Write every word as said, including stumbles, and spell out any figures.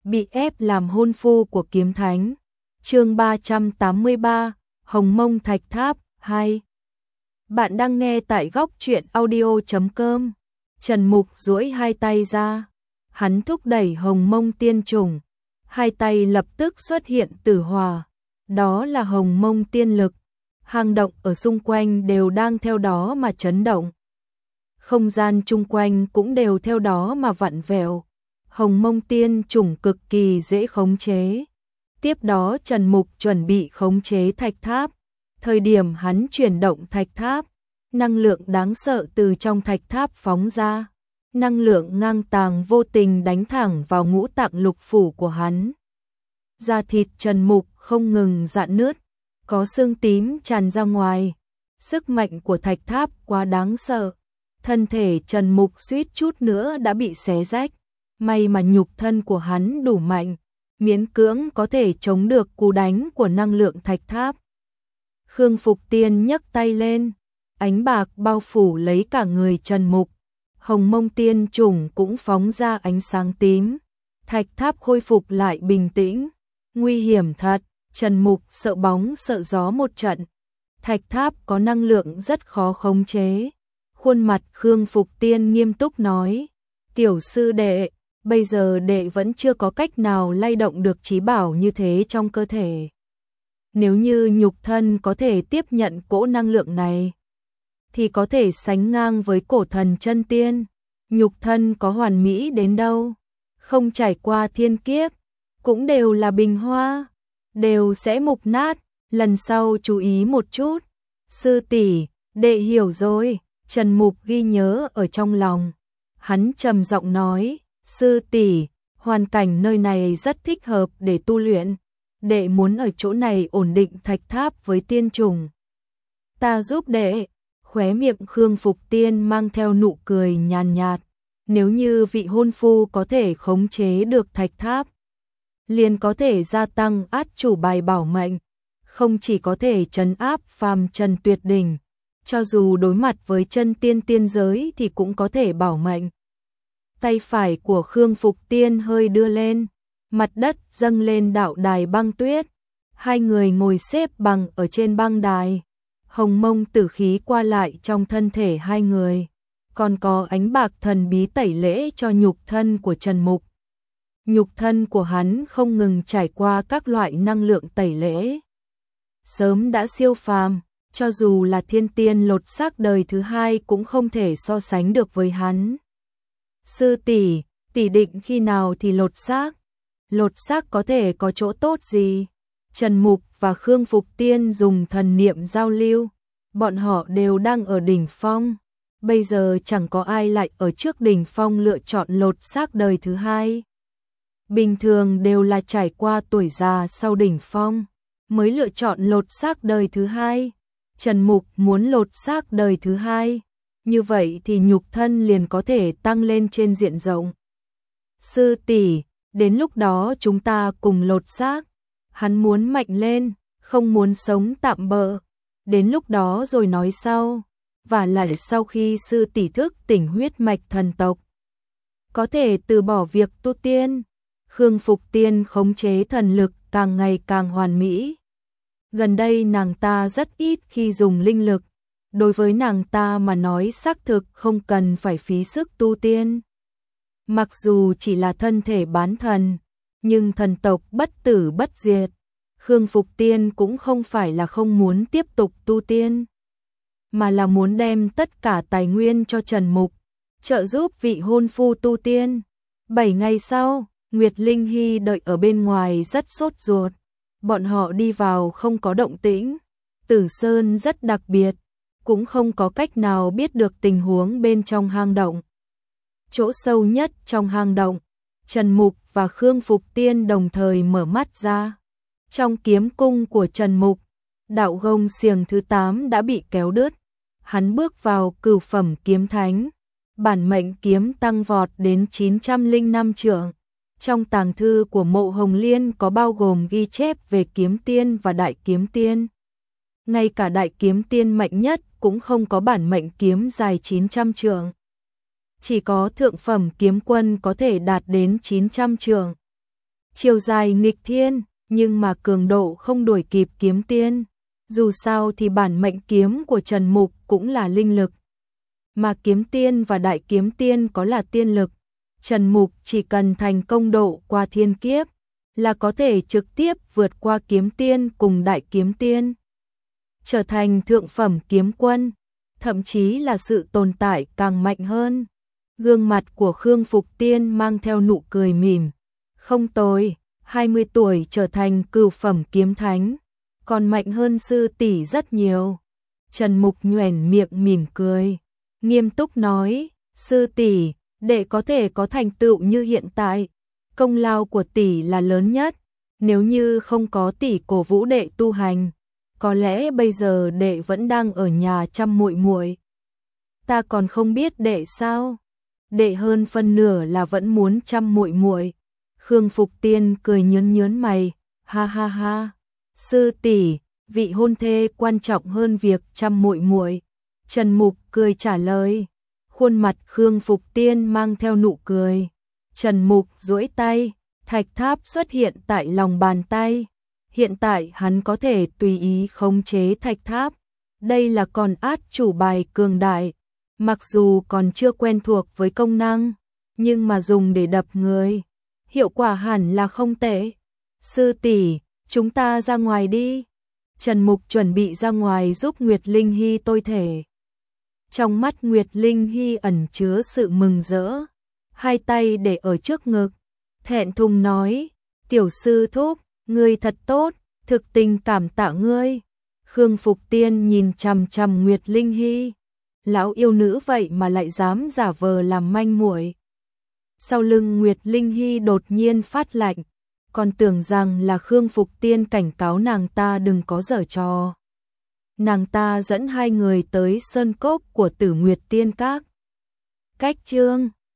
bị ép làm hôn phu của kiếm thánh. Chương ba trăm tám mươi ba, Hồng Mông Thạch Tháp hai. Bạn đang nghe tại góc truyện audio chấm com. Trần Mục duỗi hai tay ra, hắn thúc đẩy Hồng Mông Tiên Trùng, hai tay lập tức xuất hiện tử hỏa, đó là Hồng Mông Tiên Lực. Hang động ở xung quanh đều đang theo đó mà chấn động. Không gian chung quanh cũng đều theo đó mà vặn vẹo. Hồng Mông Tiên Trùng cực kỳ dễ khống chế. Tiếp đó Trần Mục chuẩn bị khống chế thạch tháp. Thời điểm hắn chuyển động thạch tháp, năng lượng đáng sợ từ trong thạch tháp phóng ra. Năng lượng ngang tàng vô tình đánh thẳng vào ngũ tạng lục phủ của hắn. Da thịt Trần Mục không ngừng rạn nứt, có xương tím tràn ra ngoài. Sức mạnh của thạch tháp quá đáng sợ. Thân thể Trần Mục suýt chút nữa đã bị xé rách. May mà nhục thân của hắn đủ mạnh, miễn cưỡng có thể chống được cú đánh của năng lượng thạch tháp. Khương Phục Tiên nhấc tay lên, ánh bạc bao phủ lấy cả người Trần Mục. Hồng Mông Tiên Trùng cũng phóng ra ánh sáng tím. Thạch tháp khôi phục lại bình tĩnh. Nguy hiểm thật, Trần Mục sợ bóng sợ gió một trận. Thạch tháp có năng lượng rất khó khống chế. Khuôn mặt Khương Phục Tiên nghiêm túc nói, tiểu sư đệ, bây giờ đệ vẫn chưa có cách nào lay động được trí bảo như thế trong cơ thể. Nếu như nhục thân có thể tiếp nhận cỗ năng lượng này, thì có thể sánh ngang với cổ thần chân tiên. Nhục thân có hoàn mỹ đến đâu, không trải qua thiên kiếp, cũng đều là bình hoa, đều sẽ mục nát. Lần sau chú ý một chút. Sư tỷ, đệ hiểu rồi. Trần Mục ghi nhớ ở trong lòng. Hắn trầm giọng nói, sư tỷ, hoàn cảnh nơi này rất thích hợp để tu luyện. Đệ muốn ở chỗ này ổn định thạch tháp với tiên trùng. Ta giúp đệ. Khóe miệng Khương Phục Tiên mang theo nụ cười nhàn nhạt. Nếu như vị hôn phu có thể khống chế được thạch tháp, liền có thể gia tăng át chủ bài bảo mệnh. Không chỉ có thể trấn áp phàm trần tuyệt đỉnh, cho dù đối mặt với chân tiên tiên giới thì cũng có thể bảo mệnh. Tay phải của Khương Phục Tiên hơi đưa lên, mặt đất dâng lên đạo đài băng tuyết. Hai người ngồi xếp bằng ở trên băng đài. Hồng mông tử khí qua lại trong thân thể hai người. Còn có ánh bạc thần bí tẩy lễ cho nhục thân của Trần Mục. Nhục thân của hắn không ngừng trải qua các loại năng lượng tẩy lễ. Sớm đã siêu phàm, cho dù là thiên tiên lột xác đời thứ hai cũng không thể so sánh được với hắn. Sư tỷ, tỷ định khi nào thì lột xác? Lột xác có thể có chỗ tốt gì? Trần Mục và Khương Phục Tiên dùng thần niệm giao lưu. Bọn họ đều đang ở đỉnh phong. Bây giờ chẳng có ai lại ở trước đỉnh phong lựa chọn lột xác đời thứ hai. Bình thường đều là trải qua tuổi già sau đỉnh phong mới lựa chọn lột xác đời thứ hai. Trần Mục muốn lột xác đời thứ hai, như vậy thì nhục thân liền có thể tăng lên trên diện rộng. Sư tỷ, đến lúc đó chúng ta cùng lột xác. Hắn muốn mạnh lên, không muốn sống tạm bợ. Đến lúc đó rồi nói sau. Và lại sau khi sư tỷ thức tỉnh huyết mạch thần tộc, có thể từ bỏ việc tu tiên. Khương Phục Tiên khống chế thần lực càng ngày càng hoàn mỹ. Gần đây nàng ta rất ít khi dùng linh lực. Đối với nàng ta mà nói xác thực không cần phải phí sức tu tiên. Mặc dù chỉ là thân thể bán thần, nhưng thần tộc bất tử bất diệt. Khương Phục Tiên cũng không phải là không muốn tiếp tục tu tiên, mà là muốn đem tất cả tài nguyên cho Trần Mục, trợ giúp vị hôn phu tu tiên. Bảy ngày sau, Nguyệt Linh Hy đợi ở bên ngoài rất sốt ruột. Bọn họ đi vào không có động tĩnh. Tử Sơn rất đặc biệt, cũng không có cách nào biết được tình huống bên trong hang động. Chỗ sâu nhất trong hang động, Trần Mục và Khương Phục Tiên đồng thời mở mắt ra. Trong kiếm cung của Trần Mục, đạo gông xiềng thứ tám đã bị kéo đứt. Hắn bước vào cửu phẩm kiếm thánh. Bản mệnh kiếm tăng vọt đến chín trăm lẻ năm trượng. Trong tàng thư của Mộ Hồng Liên có bao gồm ghi chép về kiếm tiên và đại kiếm tiên. Ngay cả đại kiếm tiên mạnh nhất cũng không có bản mệnh kiếm dài chín trăm trượng. Chỉ có thượng phẩm kiếm quân có thể đạt đến chín trăm trượng. chiều dài nghịch thiên, nhưng mà cường độ không đuổi kịp kiếm tiên. Dù sao thì bản mệnh kiếm của Trần Mục cũng là linh lực, mà kiếm tiên và đại kiếm tiên có là tiên lực. Trần Mục chỉ cần thành công độ qua thiên kiếp là có thể trực tiếp vượt qua kiếm tiên cùng đại kiếm tiên, trở thành thượng phẩm kiếm quân, thậm chí là sự tồn tại càng mạnh hơn. Gương mặt của Khương Phục Tiên mang theo nụ cười mỉm. Không tồi, hai mươi tuổi trở thành cửu phẩm kiếm thánh, còn mạnh hơn sư tỷ rất nhiều. Trần Mục nhoẻn miệng mỉm cười, nghiêm túc nói, sư tỷ, đệ có thể có thành tựu như hiện tại, công lao của tỷ là lớn nhất, nếu như không có tỷ cổ vũ đệ tu hành, có lẽ bây giờ đệ vẫn đang ở nhà chăm muội muội. Ta còn không biết đệ sao? Đệ hơn phân nửa là vẫn muốn chăm muội muội. Khương Phục Tiên cười nhớn nhớn mày, ha ha ha. Sư tỷ, vị hôn thê quan trọng hơn việc chăm muội muội. Trần Mục cười trả lời. Khuôn mặt Khương Phục Tiên mang theo nụ cười. Trần Mục duỗi tay, thạch tháp xuất hiện tại lòng bàn tay. Hiện tại hắn có thể tùy ý khống chế thạch tháp. Đây là con át chủ bài cường đại. Mặc dù còn chưa quen thuộc với công năng, nhưng mà dùng để đập người, hiệu quả hẳn là không tệ. Sư tỷ, chúng ta ra ngoài đi. Trần Mục chuẩn bị ra ngoài giúp Nguyệt Linh Hy tôi thể. Trong mắt Nguyệt Linh Hy ẩn chứa sự mừng rỡ, hai tay để ở trước ngực, thẹn thùng nói, tiểu sư thúc, ngươi thật tốt, thực tình cảm tạ ngươi. Khương Phục Tiên nhìn chằm chằm Nguyệt Linh Hy, lão yêu nữ vậy mà lại dám giả vờ làm manh muội. Sau lưng Nguyệt Linh Hy đột nhiên phát lạnh, còn tưởng rằng là Khương Phục Tiên cảnh cáo nàng ta đừng có giở trò. Nàng ta dẫn hai người tới sơn cốc của Tử Nguyệt Tiên Các. Cách chương